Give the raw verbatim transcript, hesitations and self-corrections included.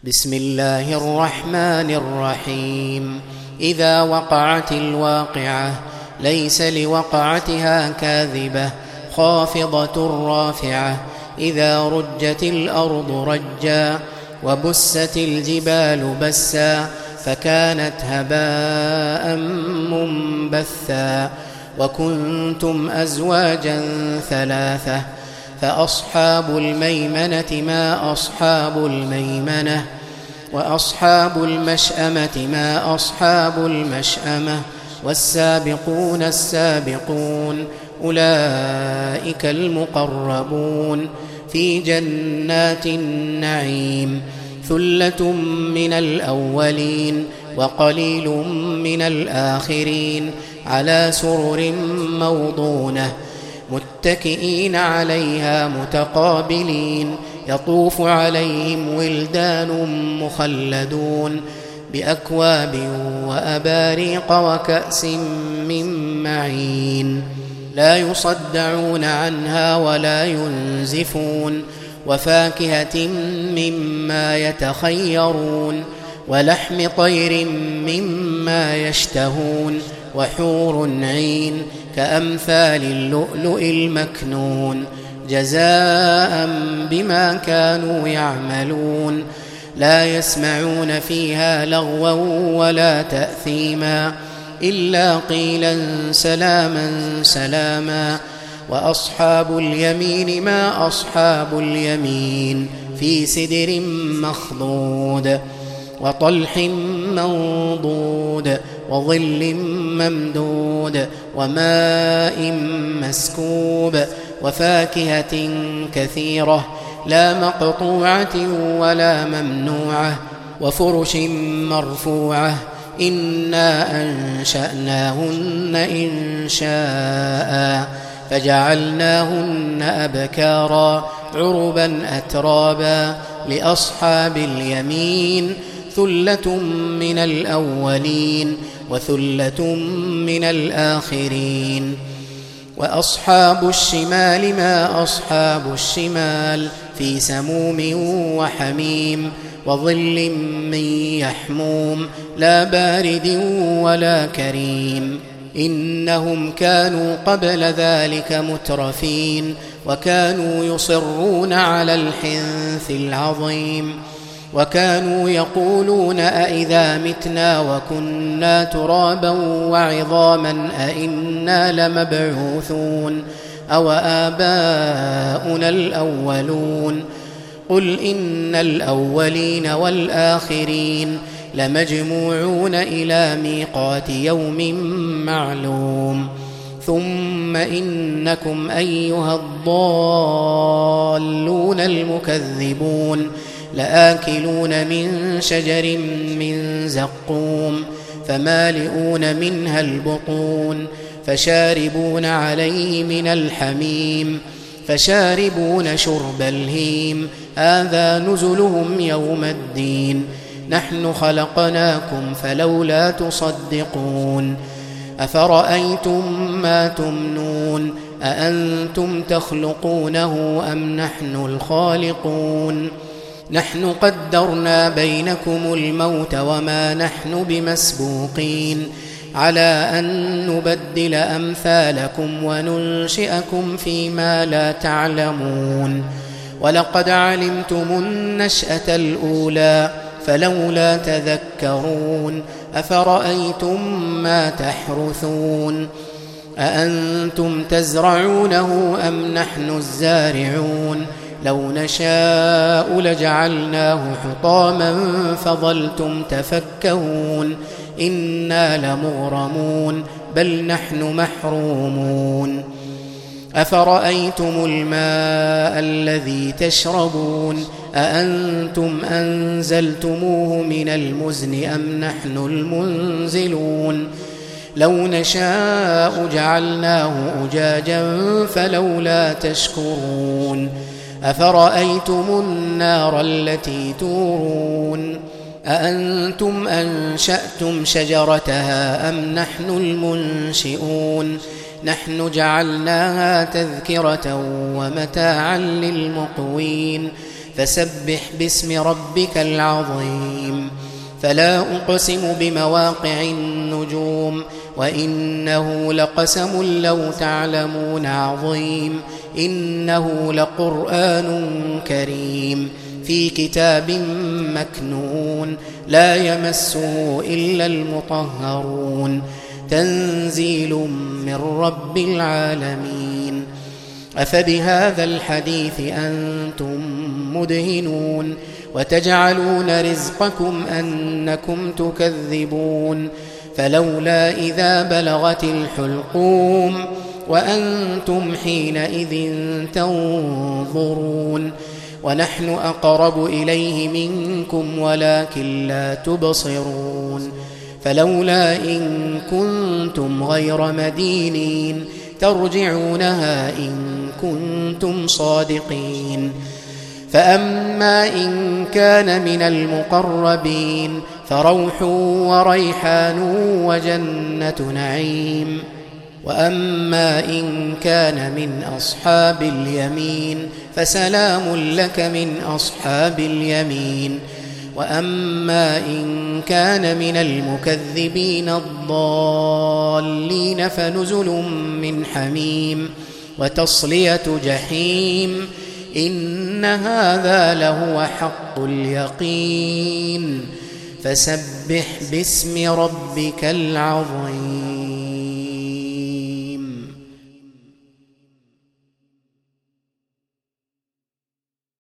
بسم الله الرحمن الرحيم. إذا وقعت الواقعة ليس لوقعتها كاذبة خافضة رافعة. إذا رجت الأرض رجا وبست الجبال بسا فكانت هباء منبثا. وكنتم أزواجا ثلاثة فأصحاب الميمنة ما أصحاب الميمنة وأصحاب المشأمة ما أصحاب المشأمة والسابقون السابقون أولئك المقربون في جنات النعيم. ثلة من الأولين وقليل من الآخرين على سرر موضونة متكئين عليها متقابلين. يطوف عليهم ولدان مخلدون بأكواب وأباريق وكأس من معين لا يصدعون عنها ولا ينزفون. وفاكهة مما يتخيرون ولحم طير مما يشتهون وحور عين كأمثال اللؤلؤ المكنون جزاء بما كانوا يعملون. لا يسمعون فيها لغوا ولا تأثيما إلا قيلا سلاما سلاما. وأصحاب اليمين ما أصحاب اليمين في سدر مخضود وطلح منضود وظل ممدود وماء مسكوب وفاكهة كثيرة لا مقطوعة ولا ممنوعة وفرش مرفوعة. إنا أنشأناهن إنشاء فجعلناهن أبكارا عربا أترابا. لأصحاب اليمين ثلة من الأولين وثلة من الآخرين. وأصحاب الشمال ما أصحاب الشمال في سموم وحميم وظل من يحموم لا بارد ولا كريم. إنهم كانوا قبل ذلك مترفين وكانوا يصرون على الحنث العظيم. وكانوا يقولون أئذا متنا وكنا ترابا وعظاما أئنا لمبعوثون أو آباؤنا الأولون. قل إن الأولين والآخرين لمجموعون إلى ميقات يوم معلوم. ثم إنكم أيها الضالون المكذبون لآكلون من شجر من زقوم فمالئون منها البطون فشاربون عليه من الحميم فشاربون شرب الهيم. هذا نزلهم يوم الدين. نحن خلقناكم فلولا تصدقون. أفرأيتم ما تمنون أأنتم تخلقونه أم نحن الخالقون. نحن قدرنا بينكم الموت وما نحن بمسبوقين على أن نبدل أمثالكم وننشئكم فيما لا تعلمون. ولقد علمتم النشأة الأولى فلولا تذكرون. أفرأيتم ما تحرثون أأنتم تزرعونه أم نحن الزارعون. لو نشاء لجعلناه حطاما فظلتم تفكهون. إنا لمغرمون بل نحن محرومون. أفرأيتم الماء الذي تشربون أأنتم أنزلتموه من المزن أم نحن المنزلون. لو نشاء جعلناه أجاجا فلولا تشكرون. أفرأيتم النار التي تورون أأنتم أنشأتم شجرتها أم نحن المنشئون. نحن جعلناها تذكرة ومتاعا للمقوين فسبح باسم ربك العظيم فلا أقسم بمواقع النجوم وإنه لقسم لو تعلمون عظيم إنه لقرآن كريم في كتاب مكنون لا يمسه إلا المطهرون تنزيل من رب العالمين أفبهذا الحديث أنتم مدهنون وتجعلون رزقكم أنكم تكذبون فلولا إذا بلغت الحلقوم وأنتم حينئذ تنظرون ونحن أقرب إليه منكم ولكن لا تبصرون فلولا إن كنتم غير مدينين ترجعونها إن كنتم صادقين فأما إن كان من المقربين فروح وريحان وجنة نعيم وأما إن كان من أصحاب اليمين فسلام لك من أصحاب اليمين وأما إن كان من المكذبين الضالين فنزل من حميم وتصلية جحيم إن هذا لهو حق اليقين فسبح باسم ربك العظيم.